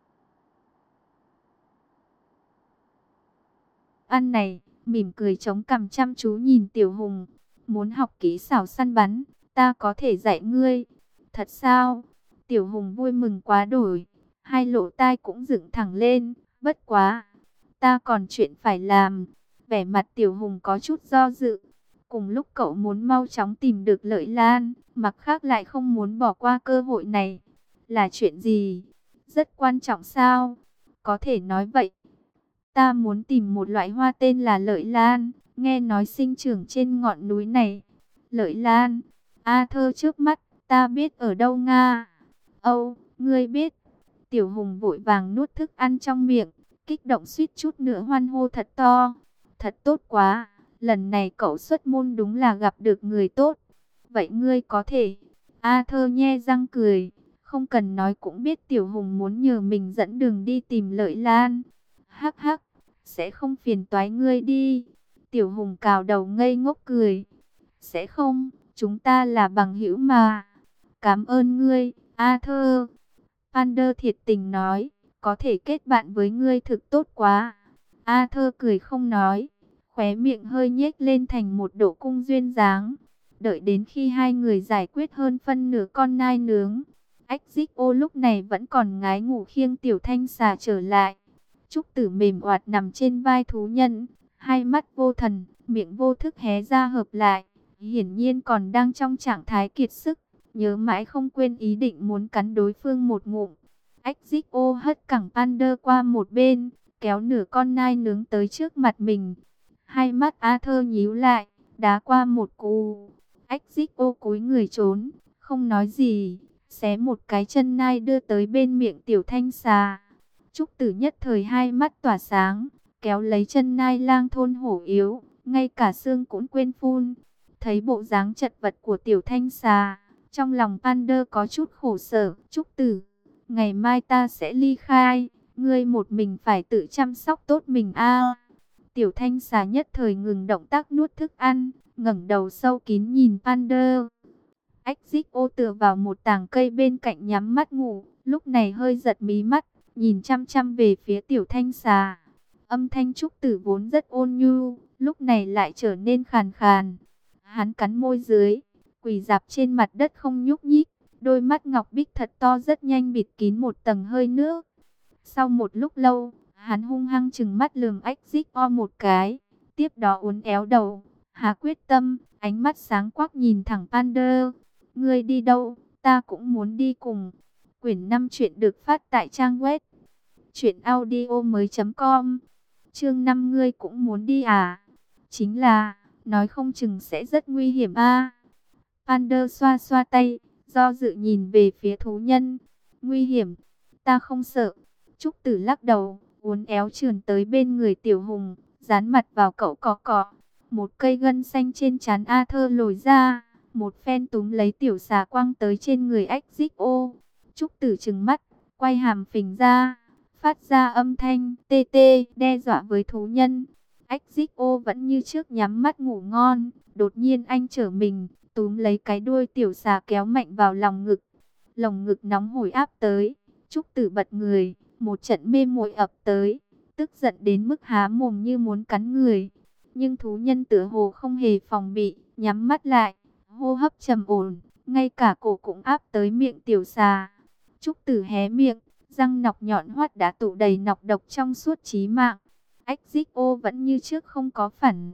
ăn này, mỉm cười chống cằm chăm chú nhìn Tiểu Hùng. Muốn học kỹ xảo săn bắn, ta có thể dạy ngươi. Thật sao? Tiểu Hùng vui mừng quá đổi, hai lỗ tai cũng dựng thẳng lên. Bất quá, ta còn chuyện phải làm. Vẻ mặt Tiểu Hùng có chút do dự. Cùng lúc cậu muốn mau chóng tìm được Lợi Lan, mặt khác lại không muốn bỏ qua cơ hội này. Là chuyện gì? Rất quan trọng sao? Có thể nói vậy. Ta muốn tìm một loại hoa tên là Lợi Lan, nghe nói sinh trưởng trên ngọn núi này. Lợi Lan? Arthur trước mắt, ta biết ở đâu Nga? Âu, ngươi biết. Tiểu Hùng vội vàng nuốt thức ăn trong miệng, kích động suýt chút nữa hoan hô thật to. Thật tốt quá, lần này cậu xuất môn đúng là gặp được người tốt. Vậy ngươi có thể... Arthur nhe răng cười, không cần nói cũng biết Tiểu Hùng muốn nhờ mình dẫn đường đi tìm Lợi Lan. Hắc hắc, sẽ không phiền toái ngươi đi. Tiểu Hùng cào đầu ngây ngốc cười. Sẽ không, chúng ta là bằng hữu mà. Cảm ơn ngươi, Arthur. Pander thiệt tình nói, có thể kết bạn với ngươi thực tốt quá. Arthur cười không nói, khóe miệng hơi nhếch lên thành một độ cung duyên dáng. Đợi đến khi hai người giải quyết hơn phân nửa con nai nướng, Ách Dích Ô lúc này vẫn còn ngái ngủ khiêng tiểu thanh xà trở lại. Trúc Tử mềm oạt nằm trên vai thú nhân, hai mắt vô thần, miệng vô thức hé ra hợp lại, hiển nhiên còn đang trong trạng thái kiệt sức, nhớ mãi không quên ý định muốn cắn đối phương một ngụm. Ách Dích Ô hất cẳng Pander qua một bên, kéo nửa con nai nướng tới trước mặt mình. Hai mắt Arthur nhíu lại, đá qua một cú. Ách Dích Ô cúi người trốn, không nói gì, xé một cái chân nai đưa tới bên miệng tiểu thanh xà. Trúc Tử nhất thời hai mắt tỏa sáng, kéo lấy chân nai lang thôn hổ yếu, ngay cả xương cũng quên phun. Thấy bộ dáng chật vật của tiểu thanh xà, trong lòng Pander có chút khổ sở. Trúc Tử, ngày mai ta sẽ ly khai, ngươi một mình phải tự chăm sóc tốt mình a. Tiểu thanh xà nhất thời ngừng động tác nuốt thức ăn, ngẩng đầu sâu kín nhìn Pander. Ách Dích Ô tựa vào một tàng cây bên cạnh nhắm mắt ngủ, lúc này hơi giật mí mắt, nhìn chăm chăm về phía tiểu thanh xà. Âm thanh Trúc Tử vốn rất ôn nhu, lúc này lại trở nên khàn khàn. Hắn cắn môi dưới, quỳ rạp trên mặt đất không nhúc nhích, đôi mắt ngọc bích thật to rất nhanh bịt kín một tầng hơi nước. Sau một lúc lâu, hắn hung hăng trừng mắt lườm Ách Dích O một cái, tiếp đó uốn éo đầu, hạ quyết tâm, ánh mắt sáng quắc nhìn thẳng Pander. Ngươi đi đâu, ta cũng muốn đi cùng. Quyển năm truyện được phát tại trang web truyện audio mới chấm com. Chương năm ngươi cũng muốn đi à? Chính là, nói không chừng sẽ rất nguy hiểm a. Pander xoa xoa tay, do dự nhìn về phía thú nhân. Nguy hiểm, ta không sợ. Trúc Tử lắc đầu, uốn éo trườn tới bên người Tiểu Hùng, dán mặt vào cậu cọ cọ. Một cây gân xanh trên trán Arthur lồi ra, một phen túm lấy tiểu xà quăng tới trên người Ách Dích Ô. Trúc Tử trừng mắt, quay hàm phình ra, phát ra âm thanh tê tê đe dọa với thú nhân. Ách Dích Ô vẫn như trước nhắm mắt ngủ ngon, đột nhiên anh trở mình, túm lấy cái đuôi tiểu xà kéo mạnh vào lòng ngực. Lồng ngực nóng hổi áp tới, Trúc Tử bật người, một trận mê muội ập tới, tức giận đến mức há mồm như muốn cắn người. Nhưng thú nhân tựa hồ không hề phòng bị, nhắm mắt lại, hô hấp trầm ổn, ngay cả cổ cũng áp tới miệng tiểu xà. Trúc Tử hé miệng, răng nọc nhọn hoắt đã tụ đầy nọc độc trong suốt chí mạng. Ách Dích Ô vẫn như trước không có phản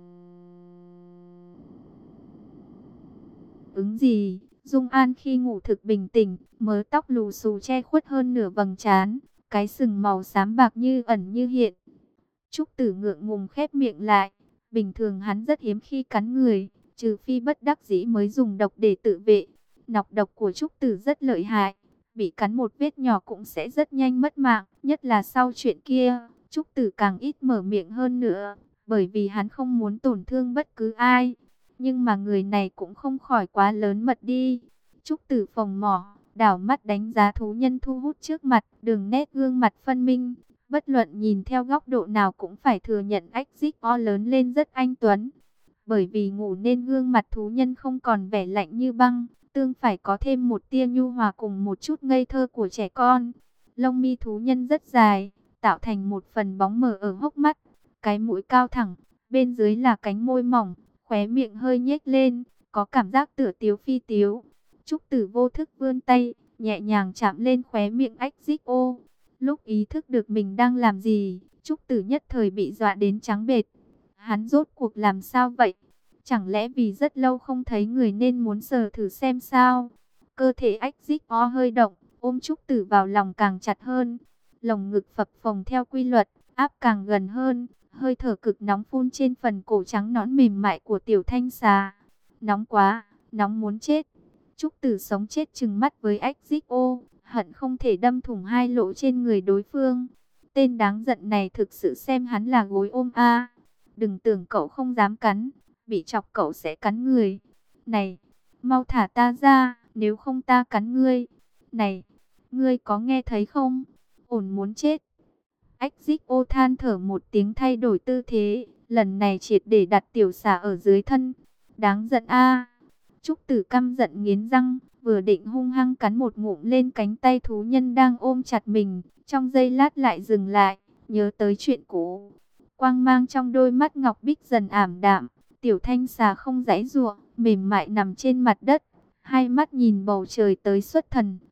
ứng gì. Dung An khi ngủ thực bình tĩnh, mớ tóc lù xù che khuất hơn nửa vầng trán, cái sừng màu xám bạc như ẩn như hiện. Trúc Tử ngượng ngùng khép miệng lại, bình thường hắn rất hiếm khi cắn người, trừ phi bất đắc dĩ mới dùng độc để tự vệ. Nọc độc của Trúc Tử rất lợi hại, bị cắn một vết nhỏ cũng sẽ rất nhanh mất mạng, nhất là sau chuyện kia, Trúc Tử càng ít mở miệng hơn nữa, bởi vì hắn không muốn tổn thương bất cứ ai. Nhưng mà người này cũng không khỏi quá lớn mật đi. Trúc Tử phồng mỏ, đảo mắt đánh giá thú nhân thu hút trước mặt, đường nét gương mặt phân minh. Bất luận nhìn theo góc độ nào cũng phải thừa nhận Ách Dích O lớn lên rất anh tuấn. Bởi vì ngủ nên gương mặt thú nhân không còn vẻ lạnh như băng, tương phải có thêm một tia nhu hòa cùng một chút ngây thơ của trẻ con. Lông mi thú nhân rất dài, tạo thành một phần bóng mờ ở hốc mắt, cái mũi cao thẳng, bên dưới là cánh môi mỏng, khóe miệng hơi nhếch lên, có cảm giác tựa tiếu phi tiếu. Trúc Tử vô thức vươn tay, nhẹ nhàng chạm lên khóe miệng Ách Dích Ô. Lúc ý thức được mình đang làm gì, Trúc Tử nhất thời bị dọa đến trắng bệch. Hắn rốt cuộc làm sao vậy? Chẳng lẽ vì rất lâu không thấy người nên muốn sờ thử xem sao? Cơ thể Ách Dích O hơi động, ôm Trúc Tử vào lòng càng chặt hơn. Lồng ngực phập phồng theo quy luật, áp càng gần hơn. Hơi thở cực nóng phun trên phần cổ trắng nõn mềm mại của tiểu thanh xà. Nóng quá, nóng muốn chết. Trúc Tử sống chết trừng mắt với Ách Dích O, hận không thể đâm thủng hai lỗ trên người đối phương. Tên đáng giận này thực sự xem hắn là gối ôm a. Đừng tưởng cậu không dám cắn, bị chọc cậu sẽ cắn người. Này, mau thả ta ra, nếu không ta cắn ngươi. Này, ngươi có nghe thấy không? Ổn muốn chết. Ách Dích O than thở một tiếng thay đổi tư thế, lần này triệt để đặt tiểu xà ở dưới thân. Đáng giận a. Trúc Tử căm giận nghiến răng, vừa định hung hăng cắn một ngụm lên cánh tay thú nhân đang ôm chặt mình, trong giây lát lại dừng lại, nhớ tới chuyện cũ. Quang mang trong đôi mắt ngọc bích dần ảm đạm, tiểu thanh xà không giãy giụa, mềm mại nằm trên mặt đất, hai mắt nhìn bầu trời tới xuất thần,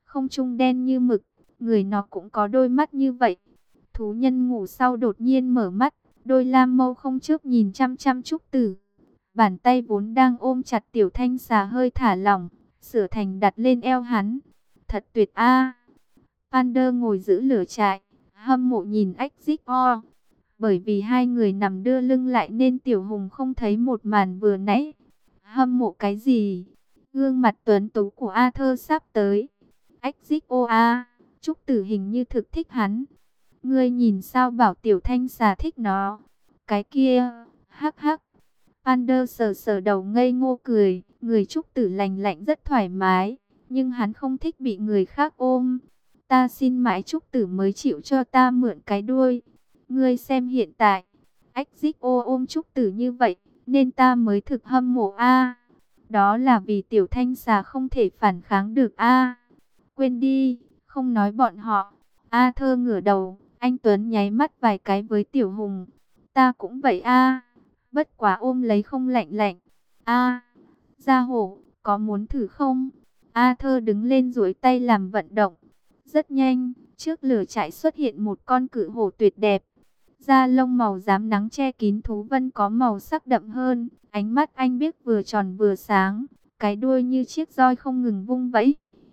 không trung đen như mực, người nó cũng có đôi mắt như vậy. Thú nhân ngủ sau đột nhiên mở mắt, đôi lam mâu không chớp nhìn chăm chăm Trúc Tử. Bàn tay vốn đang ôm chặt Tiểu Thanh Xà hơi thả lỏng, sửa thành đặt lên eo hắn. Thật tuyệt a. Pander ngồi giữ lửa trại, hâm mộ nhìn Exit-O. Bởi vì hai người nằm đưa lưng lại nên Tiểu Hùng không thấy một màn vừa nãy. Hâm mộ cái gì? Gương mặt tuấn tú của Arthur sắp tới. Exit-O a, Trúc Tử hình như thực thích hắn. Ngươi nhìn sao bảo Tiểu Thanh Xà thích nó? Cái kia, hắc hắc. Pander sờ sờ đầu ngây ngô cười, người Trúc Tử lành lạnh rất thoải mái, nhưng hắn không thích bị người khác ôm. Ta xin mãi Trúc Tử mới chịu cho ta mượn cái đuôi. Ngươi xem hiện tại, Exit-O ôm Trúc Tử như vậy, nên ta mới thực hâm mộ a. Đó là vì Tiểu Thanh Xà không thể phản kháng được a. Quên đi, không nói bọn họ. A Thơ ngửa đầu, anh Tuấn nháy mắt vài cái với Tiểu Hùng. Ta cũng vậy a. Bất quá ôm lấy không lạnh lạnh. A, Gia Hổ, có muốn thử không? A Thơ đứng lên duỗi tay làm vận động. Rất nhanh, trước lửa trại xuất hiện một con cự hổ tuyệt đẹp. Da lông màu rám nắng che kín thú vân có màu sắc đậm hơn. Ánh mắt anh biếc vừa tròn vừa sáng. Cái đuôi như chiếc roi không ngừng vung vẫy.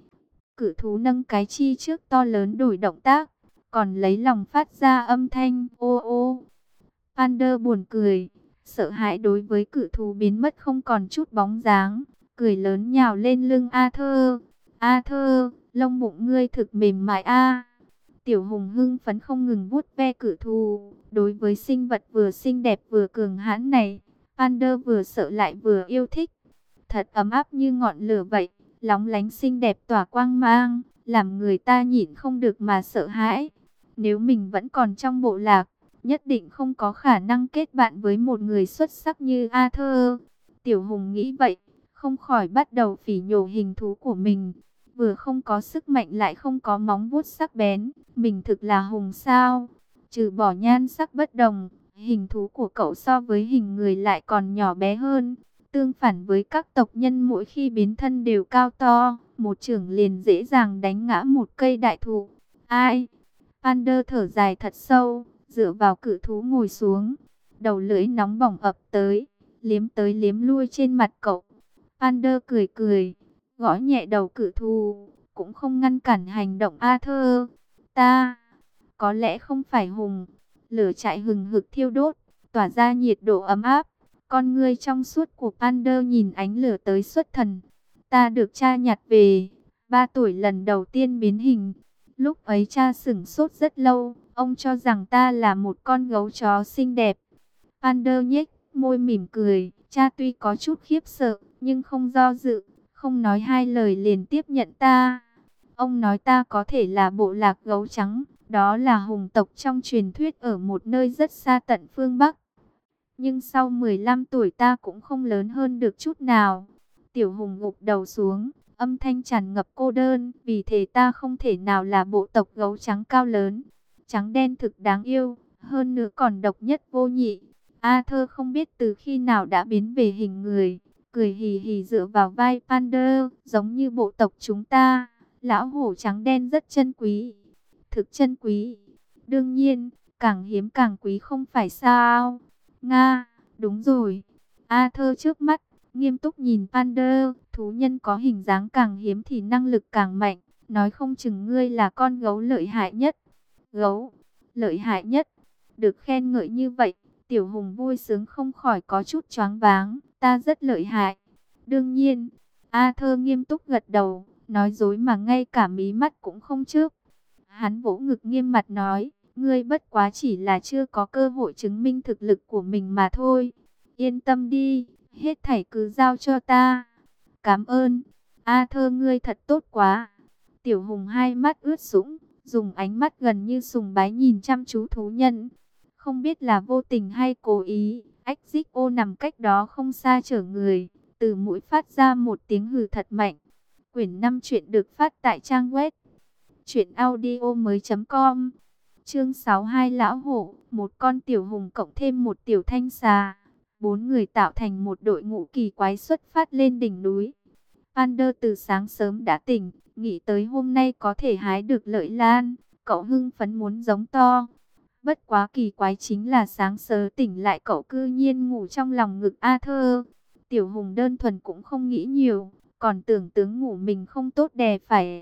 Cự thú nâng cái chi trước to lớn đổi động tác. Còn lấy lòng phát ra âm thanh ô ô. Pander buồn cười. Sợ hãi đối với cự thú biến mất không còn chút bóng dáng. Cười lớn nhào lên lưng Arthur. Arthur, lông bụng ngươi thực mềm mại a. Tiểu Hùng hưng phấn không ngừng vuốt ve cự thú. Đối với sinh vật vừa xinh đẹp vừa cường hãn này, Pander vừa sợ lại vừa yêu thích. Thật ấm áp như ngọn lửa vậy, lóng lánh xinh đẹp tỏa quang mang, làm người ta nhịn không được mà sợ hãi. Nếu mình vẫn còn trong bộ lạc, nhất định không có khả năng kết bạn với một người xuất sắc như Arthur. Tiểu Hùng nghĩ vậy, không khỏi bắt đầu phỉ nhổ hình thú của mình. Vừa không có sức mạnh lại không có móng vuốt sắc bén, mình thực là hùng sao? Trừ bỏ nhan sắc bất đồng, hình thú của cậu so với hình người lại còn nhỏ bé hơn. Tương phản với các tộc nhân mỗi khi biến thân đều cao to, một chưởng liền dễ dàng đánh ngã một cây đại thụ. Ai? Pander thở dài thật sâu, dựa vào cự thú ngồi xuống. Đầu lưỡi nóng bỏng ập tới, liếm tới liếm lui trên mặt cậu. Pander cười cười, gõ nhẹ đầu cự thú, cũng không ngăn cản hành động Arthur. Ta, có lẽ không phải hùng. Lửa trại hừng hực thiêu đốt, tỏa ra nhiệt độ ấm áp. Con ngươi trong suốt của Pander nhìn ánh lửa tới xuất thần. Ta được cha nhặt về, ba tuổi lần đầu tiên biến hình. Lúc ấy cha sửng sốt rất lâu, ông cho rằng ta là một con gấu chó xinh đẹp. Pander nhếch môi mỉm cười, cha tuy có chút khiếp sợ, nhưng không do dự, không nói hai lời liền tiếp nhận ta. Ông nói ta có thể là bộ lạc gấu trắng, đó là hùng tộc trong truyền thuyết ở một nơi rất xa tận phương Bắc. Nhưng sau mười lăm tuổi ta cũng không lớn hơn được chút nào. Tiểu Hùng gục đầu xuống, âm thanh tràn ngập cô đơn. Vì thế ta không thể nào là bộ tộc gấu trắng cao lớn. Trắng đen thực đáng yêu, hơn nữa còn độc nhất vô nhị. Arthur không biết từ khi nào đã biến về hình người. Cười hì hì dựa vào vai Pander, giống như bộ tộc chúng ta. Lão hổ trắng đen rất chân quý. Thực chân quý. Đương nhiên, càng hiếm càng quý không phải sao? Nga, đúng rồi. Arthur trước mắt, nghiêm túc nhìn Pander. Thú nhân có hình dáng càng hiếm thì năng lực càng mạnh. Nói không chừng ngươi là con gấu lợi hại nhất. Gấu, lợi hại nhất. Được khen ngợi như vậy, Tiểu Hùng vui sướng không khỏi có chút choáng váng. Ta rất lợi hại. Đương nhiên, Arthur nghiêm túc gật đầu. Nói dối mà ngay cả mí mắt cũng không chớp. Hắn vỗ ngực nghiêm mặt nói. Ngươi bất quá chỉ là chưa có cơ hội chứng minh thực lực của mình mà thôi. Yên tâm đi, hết thảy cứ giao cho ta. Cảm ơn, Arthur ngươi thật tốt quá. Tiểu Hùng hai mắt ướt sũng, dùng ánh mắt gần như sùng bái nhìn chăm chú thú nhân. Không biết là vô tình hay cố ý, Exit-O nằm cách đó không xa chở người, từ mũi phát ra một tiếng hừ thật mạnh. Quyển năm truyện được phát tại trang web truyện audio mới chấm com. Chương sáu mươi hai Lão Hổ, một con tiểu hùng cộng thêm một tiểu thanh xà. Bốn người tạo thành một đội ngũ kỳ quái xuất phát lên đỉnh núi. Pander từ sáng sớm đã tỉnh, nghĩ tới hôm nay có thể hái được lợi lan, cậu hưng phấn muốn giống to. Bất quá kỳ quái chính là sáng sớm tỉnh lại cậu cư nhiên ngủ trong lòng ngực Arthur. Tiểu Hùng đơn thuần cũng không nghĩ nhiều, còn tưởng tướng ngủ mình không tốt đè phải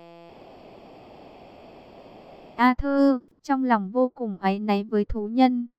Arthur, trong lòng vô cùng áy náy với thú nhân.